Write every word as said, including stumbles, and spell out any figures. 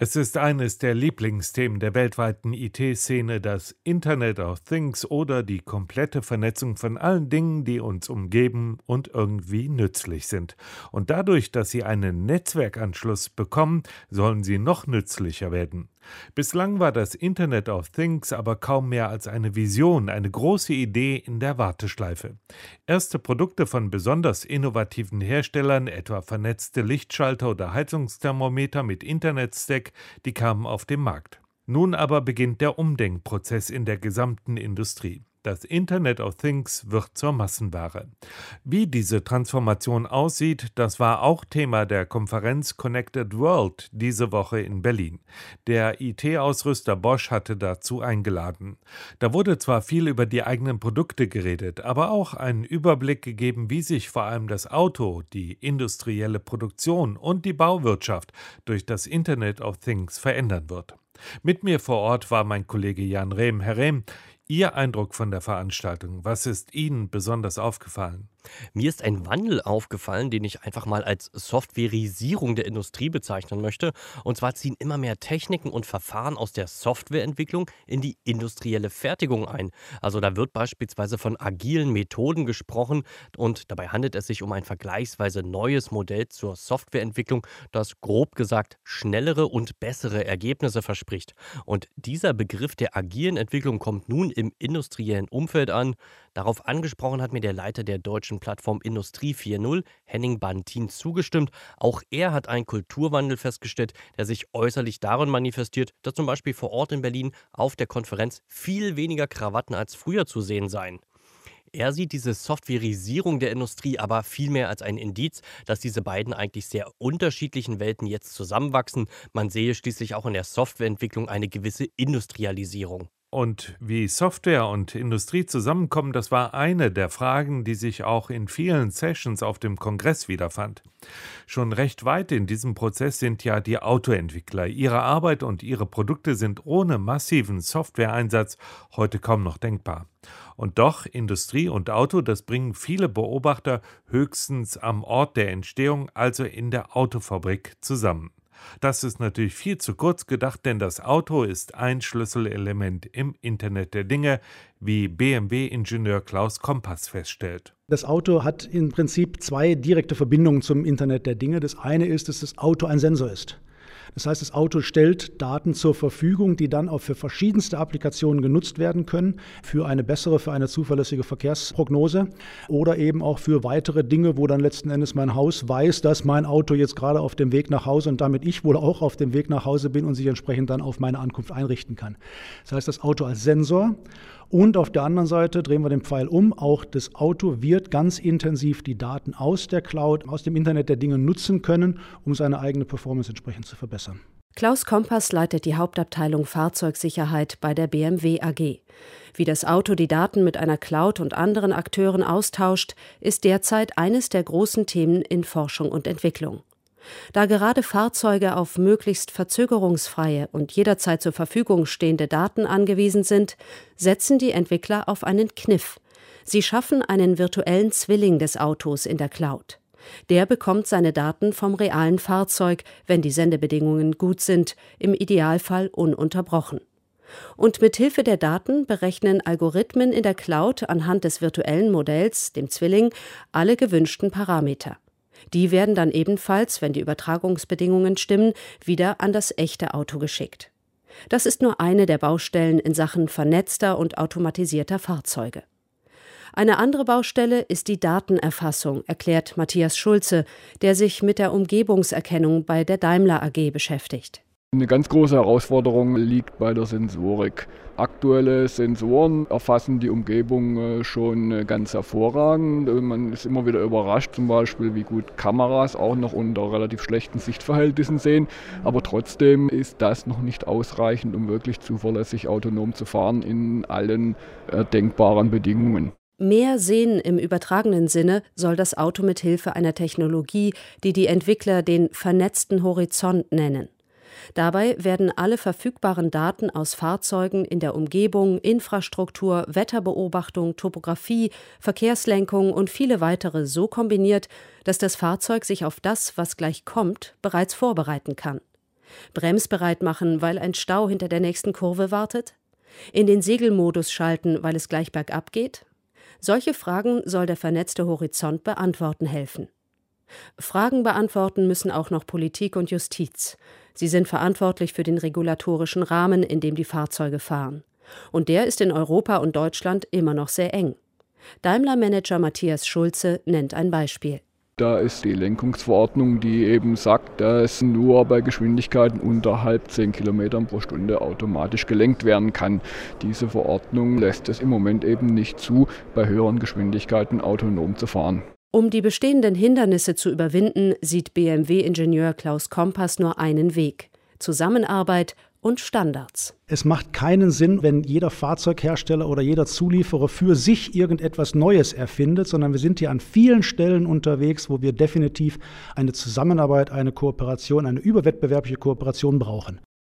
Es ist eines der Lieblingsthemen der weltweiten I T-Szene, das Internet of Things oder die komplette Vernetzung von allen Dingen, die uns umgeben und irgendwie nützlich sind. Und dadurch, dass sie einen Netzwerkanschluss bekommen, sollen sie noch nützlicher werden. Bislang war das Internet of Things aber kaum mehr als eine Vision, eine große Idee in der Warteschleife. Erste Produkte von besonders innovativen Herstellern, etwa vernetzte Lichtschalter oder Heizungsthermometer mit Internetstack, die kamen auf den Markt. Nun aber beginnt der Umdenkprozess in der gesamten Industrie. Das Internet of Things wird zur Massenware. Wie diese Transformation aussieht, das war auch Thema der Konferenz Connected World diese Woche in Berlin. Der I T-Ausrüster Bosch hatte dazu eingeladen. Da wurde zwar viel über die eigenen Produkte geredet, aber auch einen Überblick gegeben, wie sich vor allem das Auto, die industrielle Produktion und die Bauwirtschaft durch das Internet of Things verändern wird. Mit mir vor Ort war mein Kollege Jan Rehm. Herr Rehm, Ihr Eindruck von der Veranstaltung, was ist Ihnen besonders aufgefallen? Mir ist ein Wandel aufgefallen, den ich einfach mal als Softwarisierung der Industrie bezeichnen möchte. Und zwar ziehen immer mehr Techniken und Verfahren aus der Softwareentwicklung in die industrielle Fertigung ein. Also da wird beispielsweise von agilen Methoden gesprochen und dabei handelt es sich um ein vergleichsweise neues Modell zur Softwareentwicklung, das grob gesagt schnellere und bessere Ergebnisse verspricht. Und dieser Begriff der agilen Entwicklung kommt nun im industriellen Umfeld an. Darauf angesprochen hat mir der Leiter der deutschen Plattform Industrie vier Punkt null, Henning Bantin, zugestimmt. Auch er hat einen Kulturwandel festgestellt, der sich äußerlich darin manifestiert, dass zum Beispiel vor Ort in Berlin auf der Konferenz viel weniger Krawatten als früher zu sehen seien. Er sieht diese Softwarisierung der Industrie aber vielmehr als ein Indiz, dass diese beiden eigentlich sehr unterschiedlichen Welten jetzt zusammenwachsen. Man sehe schließlich auch in der Softwareentwicklung eine gewisse Industrialisierung. Und wie Software und Industrie zusammenkommen, das war eine der Fragen, die sich auch in vielen Sessions auf dem Kongress wiederfand. Schon recht weit in diesem Prozess sind ja die Autoentwickler. Ihre Arbeit und ihre Produkte sind ohne massiven Softwareeinsatz heute kaum noch denkbar. Und doch, Industrie und Auto, das bringen viele Beobachter höchstens am Ort der Entstehung, also in der Autofabrik, zusammen. Das ist natürlich viel zu kurz gedacht, denn das Auto ist ein Schlüsselelement im Internet der Dinge, wie B M W-Ingenieur Klaus Kompass feststellt. Das Auto hat im Prinzip zwei direkte Verbindungen zum Internet der Dinge. Das eine ist, dass das Auto ein Sensor ist. Das heißt, das Auto stellt Daten zur Verfügung, die dann auch für verschiedenste Applikationen genutzt werden können, für eine bessere, für eine zuverlässige Verkehrsprognose oder eben auch für weitere Dinge, wo dann letzten Endes mein Haus weiß, dass mein Auto jetzt gerade auf dem Weg nach Hause und damit ich wohl auch auf dem Weg nach Hause bin und sich entsprechend dann auf meine Ankunft einrichten kann. Das heißt, das Auto als Sensor. Und auf der anderen Seite drehen wir den Pfeil um. Auch das Auto wird ganz intensiv die Daten aus der Cloud, aus dem Internet der Dinge nutzen können, um seine eigene Performance entsprechend zu verbessern. Klaus Kompass leitet die Hauptabteilung Fahrzeugsicherheit bei der B M W A G. Wie das Auto die Daten mit einer Cloud und anderen Akteuren austauscht, ist derzeit eines der großen Themen in Forschung und Entwicklung. Da gerade Fahrzeuge auf möglichst verzögerungsfreie und jederzeit zur Verfügung stehende Daten angewiesen sind, setzen die Entwickler auf einen Kniff. Sie schaffen einen virtuellen Zwilling des Autos in der Cloud. Der bekommt seine Daten vom realen Fahrzeug, wenn die Sendebedingungen gut sind, im Idealfall ununterbrochen. Und mit Hilfe der Daten berechnen Algorithmen in der Cloud anhand des virtuellen Modells, dem Zwilling, alle gewünschten Parameter. Die werden dann ebenfalls, wenn die Übertragungsbedingungen stimmen, wieder an das echte Auto geschickt. Das ist nur eine der Baustellen in Sachen vernetzter und automatisierter Fahrzeuge. Eine andere Baustelle ist die Datenerfassung, erklärt Matthias Schulze, der sich mit der Umgebungserkennung bei der Daimler A G beschäftigt. Eine ganz große Herausforderung liegt bei der Sensorik. Aktuelle Sensoren erfassen die Umgebung schon ganz hervorragend. Man ist immer wieder überrascht, zum Beispiel, wie gut Kameras auch noch unter relativ schlechten Sichtverhältnissen sehen. Aber trotzdem ist das noch nicht ausreichend, um wirklich zuverlässig autonom zu fahren in allen äh, denkbaren Bedingungen. Mehr sehen im übertragenen Sinne soll das Auto mit Hilfe einer Technologie, die die Entwickler den vernetzten Horizont nennen. Dabei werden alle verfügbaren Daten aus Fahrzeugen in der Umgebung, Infrastruktur, Wetterbeobachtung, Topographie, Verkehrslenkung und viele weitere so kombiniert, dass das Fahrzeug sich auf das, was gleich kommt, bereits vorbereiten kann. Bremsbereit machen, weil ein Stau hinter der nächsten Kurve wartet? In den Segelmodus schalten, weil es gleich bergab geht? Solche Fragen soll der vernetzte Horizont beantworten helfen. Fragen beantworten müssen auch noch Politik und Justiz. Sie sind verantwortlich für den regulatorischen Rahmen, in dem die Fahrzeuge fahren. Und der ist in Europa und Deutschland immer noch sehr eng. Daimler-Manager Matthias Schulze nennt ein Beispiel. Da ist die Lenkungsverordnung, die eben sagt, dass nur bei Geschwindigkeiten unterhalb zehn Kilometern pro Stunde automatisch gelenkt werden kann. Diese Verordnung lässt es im Moment eben nicht zu, bei höheren Geschwindigkeiten autonom zu fahren. Um die bestehenden Hindernisse zu überwinden, sieht B M W-Ingenieur Klaus Kompass nur einen Weg: Zusammenarbeit und Standards. Es macht keinen Sinn, wenn jeder Fahrzeughersteller oder jeder Zulieferer für sich irgendetwas Neues erfindet, sondern wir sind hier an vielen Stellen unterwegs, wo wir definitiv eine Zusammenarbeit, eine Kooperation, eine überwettbewerbliche Kooperation brauchen.